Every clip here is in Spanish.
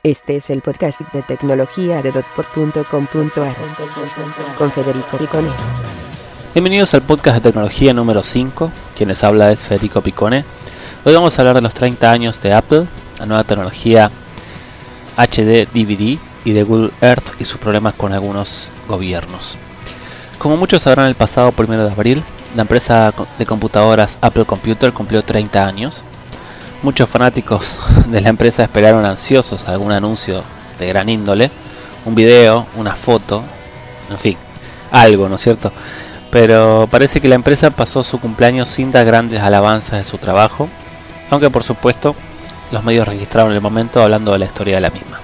Este es el podcast de tecnología de dotport.com.ar con Federico Picone. Bienvenidos al podcast de tecnología número 5, quienes habla es Federico Picone. Hoy vamos a hablar de los 30 años de Apple, la nueva tecnología HD DVD y de Google Earth y sus problemas con algunos gobiernos. Como muchos sabrán, el pasado 1 de abril, la empresa de computadoras Apple Computer cumplió 30 años. Muchos fanáticos de la empresa esperaron ansiosos algún anuncio de gran índole, un video, una foto, en fin, algo, ¿no es cierto? Pero parece que la empresa pasó su cumpleaños sin dar grandes alabanzas de su trabajo, aunque por supuesto los medios registraron el momento hablando de la historia de la misma.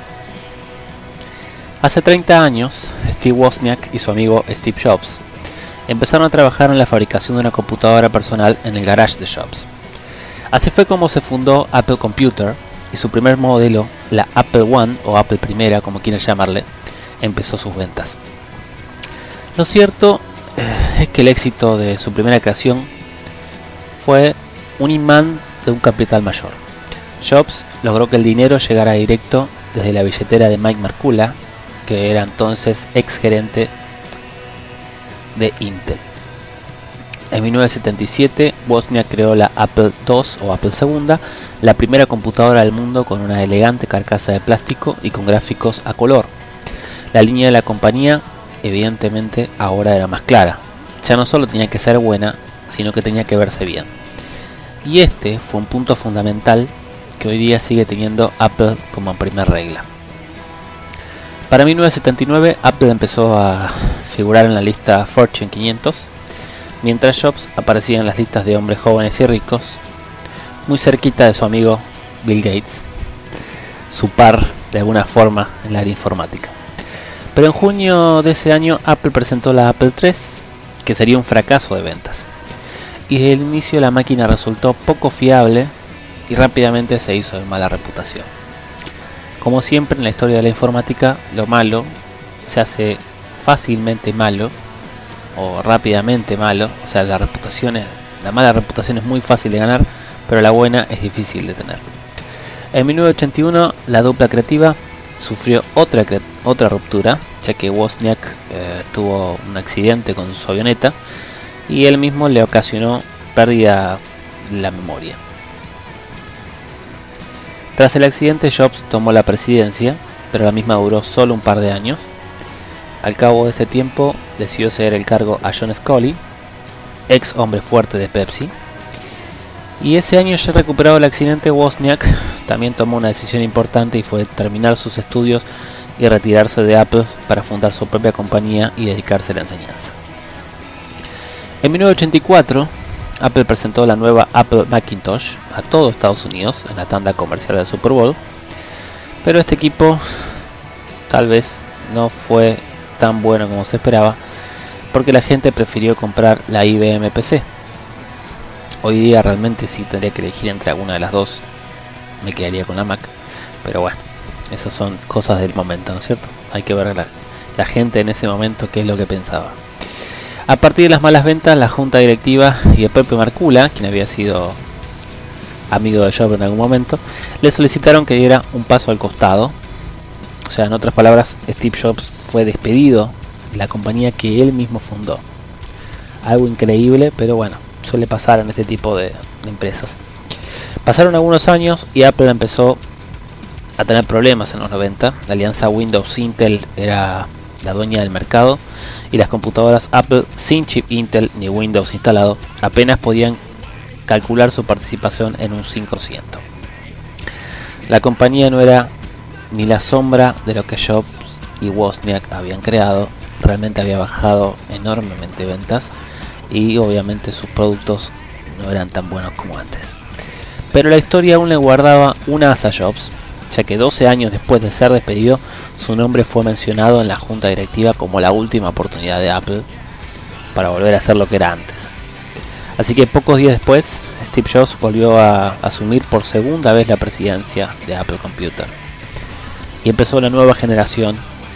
Hace 30 años, Steve Wozniak y su amigo Steve Jobs empezaron a trabajar en la fabricación de una computadora personal en el garage de Jobs. Así fue como se fundó Apple Computer y su primer modelo, la Apple I o Apple I, como quieran llamarle, empezó sus ventas. Lo cierto es que el éxito de su primera creación fue un imán de un capital mayor. Jobs logró que el dinero llegara directo desde la billetera de Mike Markkula, que era entonces ex gerente de Intel. En 1977, Wozniak creó la Apple II o Apple II, la primera computadora del mundo con una elegante carcasa de plástico y con gráficos a color. La línea de la compañía, evidentemente, ahora era más clara. Ya no solo tenía que ser buena, sino que tenía que verse bien. Y este fue un punto fundamental que hoy día sigue teniendo Apple como primera regla. Para 1979, Apple empezó a figurar en la lista Fortune 500, mientras Jobs aparecía en las listas de hombres jóvenes y ricos, muy cerquita de su amigo Bill Gates, su par de alguna forma en la área informática. Pero en junio de ese año Apple presentó la Apple III, que sería un fracaso de ventas. Y desde el inicio la máquina resultó poco fiable y rápidamente se hizo de mala reputación. Como siempre en la historia de la informática, lo malo se hace fácilmente malo o rápidamente malo, o sea, la mala reputación es muy fácil de ganar, pero la buena es difícil de tener. En 1981 la dupla creativa sufrió otra ruptura, ya que Wozniak tuvo un accidente con su avioneta y él mismo le ocasionó pérdida de la memoria. Tras el accidente, Jobs tomó la presidencia, pero la misma duró solo un par de años. Al cabo de este tiempo, decidió ceder el cargo a John Sculley, ex hombre fuerte de Pepsi. Y ese año, ya recuperado el accidente, Wozniak también tomó una decisión importante y fue terminar sus estudios y retirarse de Apple para fundar su propia compañía y dedicarse a la enseñanza. En 1984, Apple presentó la nueva Apple Macintosh a todo Estados Unidos en la tanda comercial del Super Bowl, pero este equipo tal vez no fue tan bueno como se esperaba, porque la gente prefirió comprar la IBM PC. Hoy día realmente si tendría que elegir entre alguna de las dos, me quedaría con la Mac, pero bueno, esas son cosas del momento, ¿no es cierto? Hay que ver la gente en ese momento qué es lo que pensaba. A partir de las malas ventas, la junta directiva y el propio Markkula, quien había sido amigo de Jobs en algún momento, le solicitaron que diera un paso al costado. O sea, en otras palabras, Steve Jobs fue despedido de la compañía que él mismo fundó. Algo increíble, pero bueno, suele pasar en este tipo de empresas. Pasaron algunos años y Apple empezó a tener problemas en los 90. La alianza Windows-Intel era la dueña del mercado y las computadoras Apple sin chip Intel ni Windows instalado apenas podían calcular su participación en un 5%. La compañía no era ni la sombra de lo que Jobs y Wozniak habían creado, realmente había bajado enormemente ventas y obviamente sus productos no eran tan buenos como antes. Pero la historia aún le guardaba un as a Jobs, ya que 12 años después de ser despedido, su nombre fue mencionado en la junta directiva como la última oportunidad de Apple para volver a ser lo que era antes. Así que pocos días después, Steve Jobs volvió a asumir por segunda vez la presidencia de Apple Computer. Y empezó la nueva generación,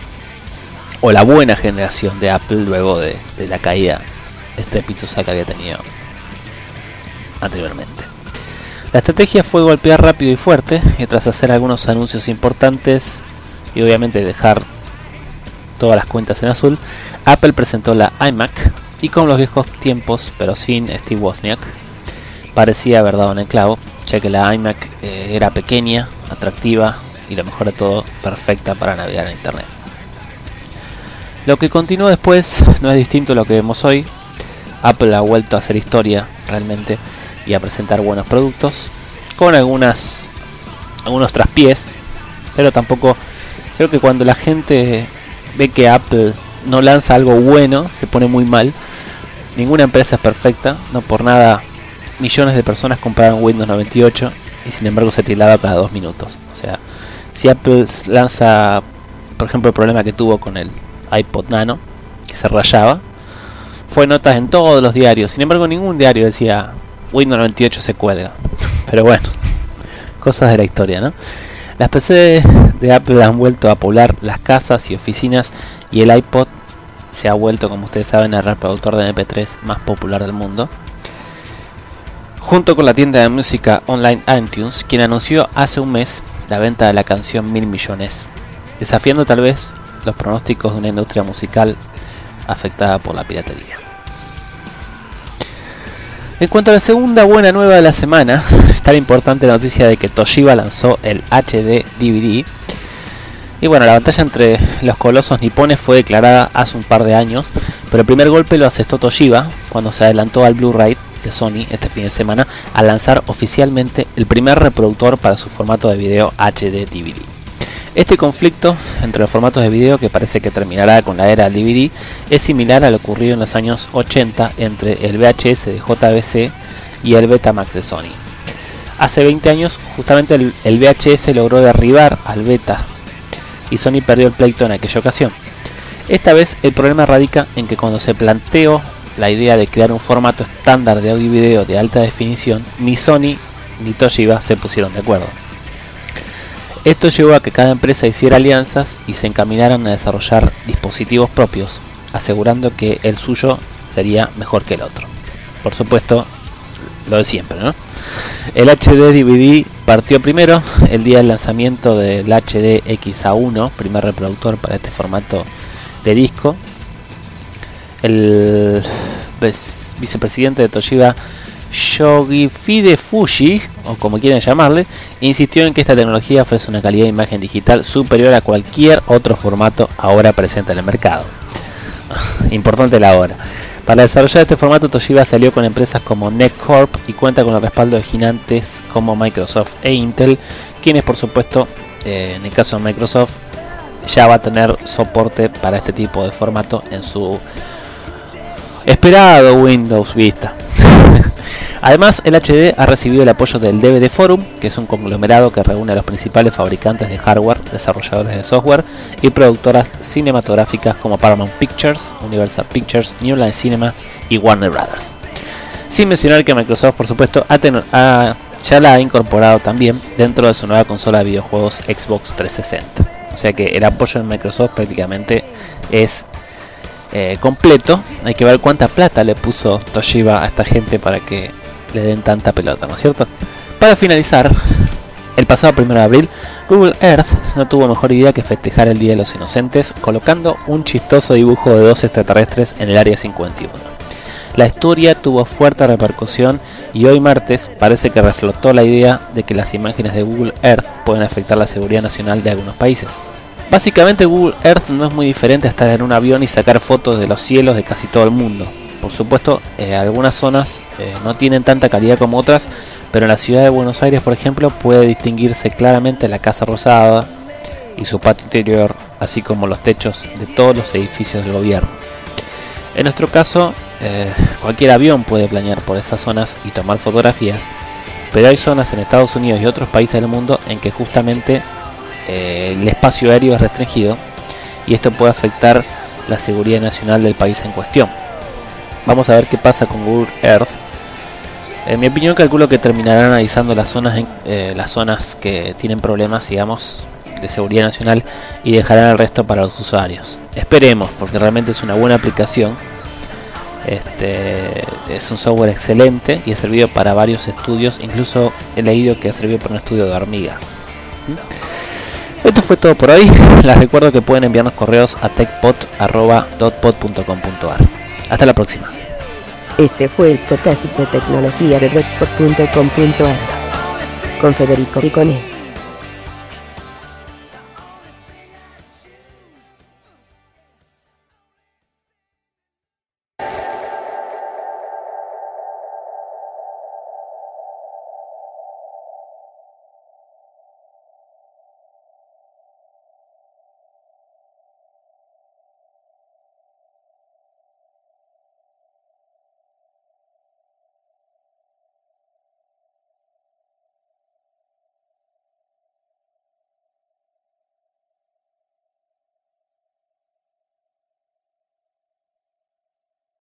o la buena generación de Apple luego de la caída estrepitosa que había tenido anteriormente. La estrategia fue golpear rápido y fuerte, y tras hacer algunos anuncios importantes y obviamente dejar todas las cuentas en azul, Apple presentó la iMac y con los viejos tiempos, pero sin Steve Wozniak, parecía haber dado en el clavo, ya que la iMac era pequeña, atractiva y lo mejor de todo, perfecta para navegar en internet. Lo que continuó después no es distinto a lo que vemos hoy. Apple ha vuelto a hacer historia realmente y a presentar buenos productos con algunos traspiés, pero tampoco creo que cuando la gente ve que Apple no lanza algo bueno se pone muy mal. Ninguna empresa es perfecta, no por nada millones de personas compraron Windows 98 y sin embargo se tildaba cada 2 minutos. O sea, si Apple lanza, por ejemplo, el problema que tuvo con el iPod Nano, que se rayaba, fue notas en todos los diarios. Sin embargo, ningún diario decía Windows 98 se cuelga. Pero bueno, cosas de la historia, ¿no? Las PC de Apple han vuelto a poblar las casas y oficinas y el iPod se ha vuelto, como ustedes saben, el reproductor de MP3 más popular del mundo. Junto con la tienda de música online iTunes, quien anunció hace un mes la venta de la canción 1000 millones, desafiando tal vez los pronósticos de una industria musical afectada por la piratería. En cuanto a la segunda buena nueva de la semana, está la importante noticia de que Toshiba lanzó el HD DVD. Y bueno, la batalla entre los colosos nipones fue declarada hace un par de años, pero el primer golpe lo asestó Toshiba cuando se adelantó al Blu-ray de Sony este fin de semana al lanzar oficialmente el primer reproductor para su formato de video HD DVD. Este conflicto entre los formatos de video, que parece que terminará con la era del DVD, es similar a lo ocurrido en los años 80 entre el VHS de JVC y el Betamax de Sony. Hace 20 años justamente el VHS logró derribar al Beta y Sony perdió el pleito en aquella ocasión. Esta vez el problema radica en que cuando se planteó la idea de crear un formato estándar de audio y video de alta definición, ni Sony ni Toshiba se pusieron de acuerdo. Esto llevó a que cada empresa hiciera alianzas y se encaminaran a desarrollar dispositivos propios, asegurando que el suyo sería mejor que el otro. Por supuesto, lo de siempre, ¿no? El HD DVD partió primero el día del lanzamiento del HD XA1, primer reproductor para este formato de disco. El vicepresidente de Toshiba, Yoshihide Fuji, o como quieren llamarle, insistió en que esta tecnología ofrece una calidad de imagen digital superior a cualquier otro formato ahora presente en el mercado. Importante la hora. Para desarrollar este formato, Toshiba salió con empresas como NEC Corp y cuenta con el respaldo de gigantes como Microsoft e Intel, quienes por supuesto, en el caso de Microsoft, ya va a tener soporte para este tipo de formato en su esperado Windows Vista. Además, el HD ha recibido el apoyo del DVD Forum, que es un conglomerado que reúne a los principales fabricantes de hardware, desarrolladores de software y productoras cinematográficas como Paramount Pictures, Universal Pictures, New Line Cinema y Warner Brothers. Sin mencionar que Microsoft, por supuesto, ya la ha incorporado también dentro de su nueva consola de videojuegos Xbox 360. O sea que el apoyo de Microsoft prácticamente es completo. Hay que ver cuánta plata le puso Toshiba a esta gente para que le den tanta pelota, ¿no es cierto? Para finalizar, el pasado 1 de abril, Google Earth no tuvo mejor idea que festejar el Día de los Inocentes colocando un chistoso dibujo de 2 extraterrestres en el Área 51. La historia tuvo fuerte repercusión y hoy martes parece que reflotó la idea de que las imágenes de Google Earth pueden afectar la seguridad nacional de algunos países. Básicamente Google Earth no es muy diferente a estar en un avión y sacar fotos de los cielos de casi todo el mundo. Por supuesto, algunas zonas no tienen tanta calidad como otras, pero en la ciudad de Buenos Aires, por ejemplo, puede distinguirse claramente la Casa Rosada y su patio interior, así como los techos de todos los edificios del gobierno. En nuestro caso, cualquier avión puede planear por esas zonas y tomar fotografías, pero hay zonas en Estados Unidos y otros países del mundo en que justamente el espacio aéreo es restringido y esto puede afectar la seguridad nacional del país en cuestión. Vamos a ver qué pasa con Google Earth. En mi opinión, calculo que terminarán analizando las zonas que tienen problemas, digamos, de seguridad nacional y dejarán el resto para los usuarios. Esperemos, porque realmente es una buena aplicación. Es un software excelente y ha servido para varios estudios, incluso he leído que ha servido para un estudio de hormiga. Esto fue todo por hoy. Les recuerdo que pueden enviarnos correos a techpod@dotpod.com.ar. Hasta la próxima. Este fue el podcast de tecnología de dotpod.com.ar con Federico Picone.